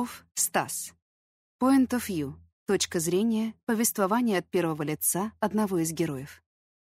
Фролов, Стас. Point of view. Точка зрения, повествование от первого лица одного из героев.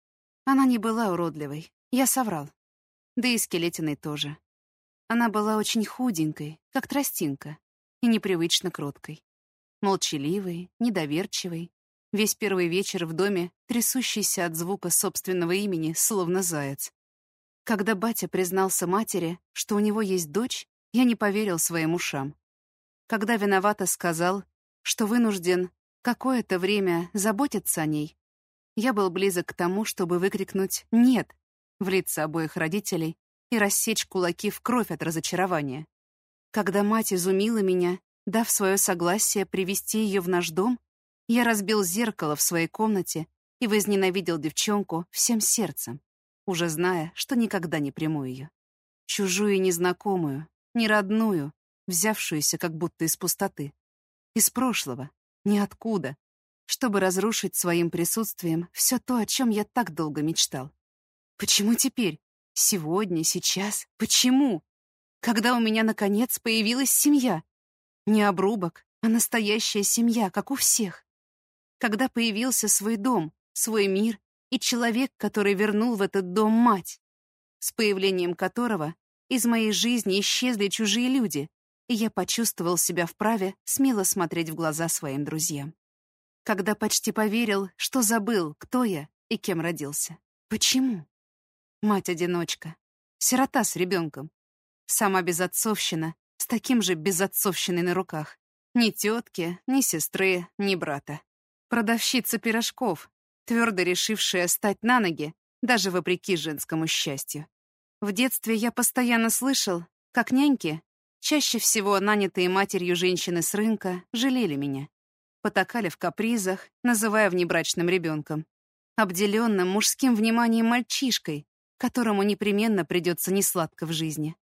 Она не была уродливой, я соврал. Да и скелетиной тоже. Она была очень худенькой, как тростинка, и непривычно кроткой. Молчаливой, недоверчивой, весь первый вечер в доме трясущийся от звука собственного имени, словно заяц. Когда батя признался матери, что у него есть дочь, я не поверил своим ушам. Когда виновато сказал, что вынужден какое-то время заботиться о ней, я был близок к тому, чтобы выкрикнуть «нет» в лица обоих родителей и рассечь кулаки в кровь от разочарования. Когда мать изумила меня, дав свое согласие привести ее в наш дом, я разбил зеркало в своей комнате и возненавидел девчонку всем сердцем, уже зная, что никогда не приму ее. Чужую и незнакомую, неродную, взявшуюся как будто из пустоты. Из прошлого, ниоткуда, чтобы разрушить своим присутствием все то, о чем я так долго мечтал. Почему теперь? Сегодня, сейчас? Почему? Когда у меня, наконец, появилась семья. Не обрубок, а настоящая семья, как у всех. Когда появился свой дом, свой мир и человек, который вернул в этот дом мать, с появлением которого из моей жизни исчезли чужие люди, и я почувствовал себя вправе смело смотреть в глаза своим друзьям. Когда почти поверил, что забыл, кто я и кем родился. Почему? Мать-одиночка, сирота с ребенком, сама безотцовщина, с таким же безотцовщиной на руках. Ни тетки, ни сестры, ни брата. Продавщица пирожков, твердо решившая встать на ноги, даже вопреки женскому счастью. В детстве я постоянно слышал, как няньки, чаще всего нанятые матерью женщины с рынка, жалели меня. Потакали в капризах, называя внебрачным ребенком. Обделенным мужским вниманием мальчишкой, которому непременно придется несладко в жизни.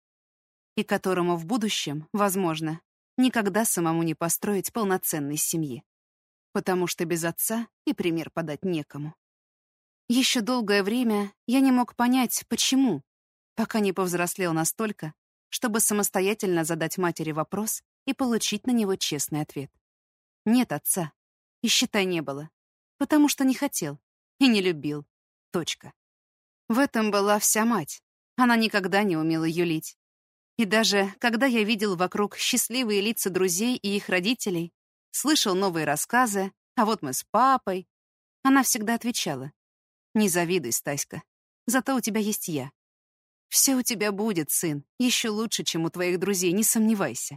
И которому в будущем, возможно, никогда самому не построить полноценной семьи. Потому что без отца и пример подать некому. Еще долгое время я не мог понять, почему, пока не повзрослел настолько, чтобы самостоятельно задать матери вопрос и получить на него честный ответ. Нет отца. И считай, не было. Потому что не хотел. И не любил. Точка. В этом была вся мать. Она никогда не умела юлить. И даже когда я видел вокруг счастливые лица друзей и их родителей, слышал новые рассказы, а вот мы с папой, она всегда отвечала: «Не завидуй, Стаська. Зато у тебя есть я. Все у тебя будет, сын, еще лучше, чем у твоих друзей, не сомневайся».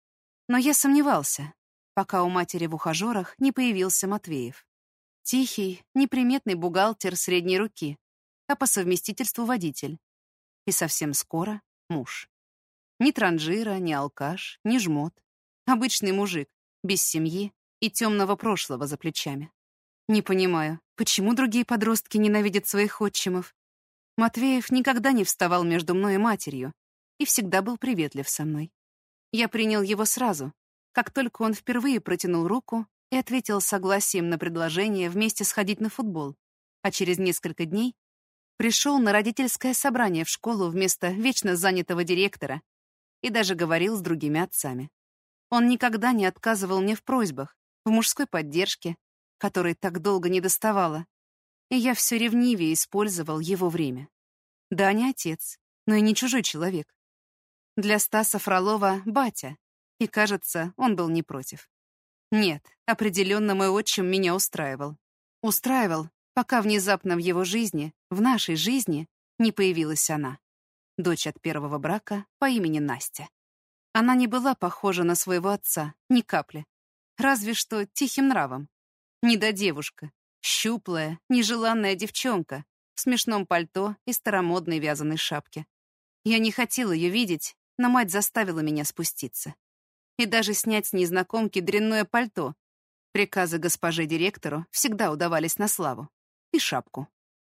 Но я сомневался, пока у матери в ухажерах не появился Матвеев. Тихий, неприметный бухгалтер средней руки, а по совместительству водитель. И совсем скоро муж. Ни транжира, ни алкаш, ни жмот. Обычный мужик, без семьи и темного прошлого за плечами. Не понимаю, почему другие подростки ненавидят своих отчимов. Матвеев никогда не вставал между мной и матерью и всегда был приветлив со мной. Я принял его сразу, как только он впервые протянул руку и ответил согласием на предложение вместе сходить на футбол, а через несколько дней пришел на родительское собрание в школу вместо вечно занятого директора и даже говорил с другими отцами. Он никогда не отказывал мне в просьбах, в мужской поддержке, которой так долго не доставало, и я все ревнивее использовал его время. Да, не отец, но и не чужой человек. Для Стаса Фролова — батя, и, кажется, он был не против. Нет, определенно мой отчим меня устраивал. Устраивал, пока внезапно в его жизни, в нашей жизни, не появилась она. Дочь от первого брака по имени Настя. Она не была похожа на своего отца, ни капли. Разве что тихим нравом. Недодевушка, щуплая, нежеланная девчонка в смешном пальто и старомодной вязаной шапке. Я не хотел ее видеть, но мать заставила меня спуститься. И даже снять с незнакомки дрянное пальто. Приказы госпоже директору всегда удавались на славу. И шапку.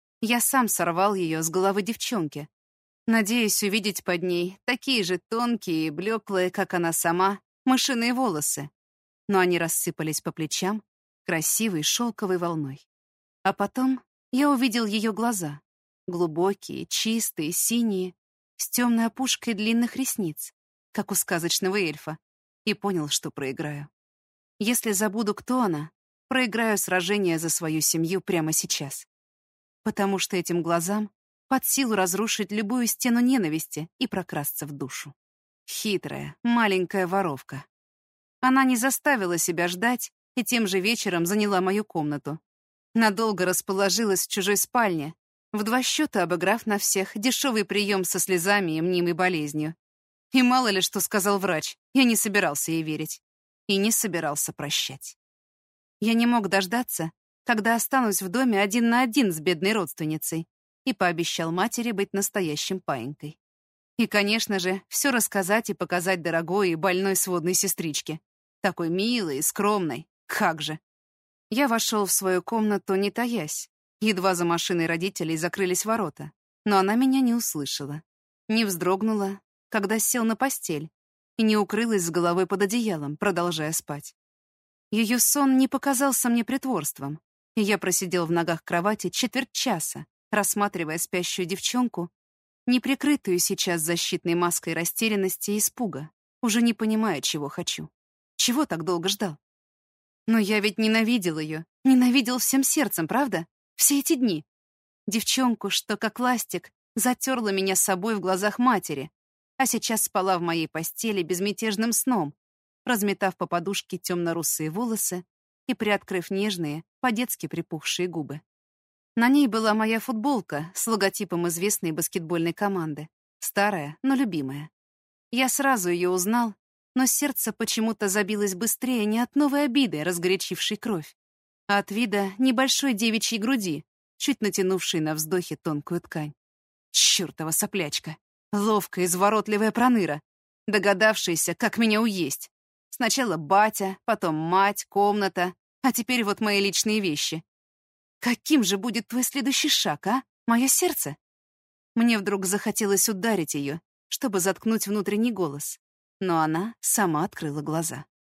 Я сам сорвал ее с головы девчонки, надеясь увидеть под ней такие же тонкие и блеклые, как она сама, мышиные волосы. Но они рассыпались по плечам красивой шелковой волной. А потом я увидел ее глаза. Глубокие, чистые, синие, с темной опушкой длинных ресниц, как у сказочного эльфа, и понял, что проиграю. Если забуду, кто она, проиграю сражение за свою семью прямо сейчас. Потому что этим глазам под силу разрушить любую стену ненависти и прокрасться в душу. Хитрая, маленькая воровка. Она не заставила себя ждать и тем же вечером заняла мою комнату. Надолго расположилась в чужой спальне, в 2 счета обыграв на всех дешевый прием со слезами и мнимой болезнью. И мало ли что сказал врач, я не собирался ей верить. И не собирался прощать. Я не мог дождаться, когда останусь в доме 1 на 1 с бедной родственницей, и пообещал матери быть настоящим паинькой. И, конечно же, все рассказать и показать дорогой и больной сводной сестричке. Такой милой и скромной. Как же. Я вошел в свою комнату, не таясь. Едва за машиной родителей закрылись ворота. Но она меня не услышала. Не вздрогнула, когда сел на постель, и не укрылась с головой под одеялом, продолжая спать. Ее сон не показался мне притворством, и я просидел в ногах кровати 1/4 часа, рассматривая спящую девчонку, не прикрытую сейчас защитной маской растерянности и испуга, уже не понимая, чего хочу. Чего так долго ждал? Но я ведь ненавидел ее, ненавидел всем сердцем, правда? Все эти дни. Девчонку, что как ластик, затерла меня с собой в глазах матери, а сейчас спала в моей постели безмятежным сном, разметав по подушке темно-русые волосы и приоткрыв нежные, по-детски припухшие губы. На ней была моя футболка с логотипом известной баскетбольной команды. Старая, но любимая. Я сразу ее узнал, но сердце почему-то забилось быстрее не от новой обиды, разгорячившей кровь, а от вида небольшой девичьей груди, чуть натянувшей на вздохе тонкую ткань. Чёртова соплячка! Ловкая, изворотливая проныра, догадавшаяся, как меня уесть. Сначала батя, потом мать, комната, а теперь вот мои личные вещи. Каким же будет твой следующий шаг, а? Мое сердце? Мне вдруг захотелось ударить ее, чтобы заткнуть внутренний голос. Но она сама открыла глаза.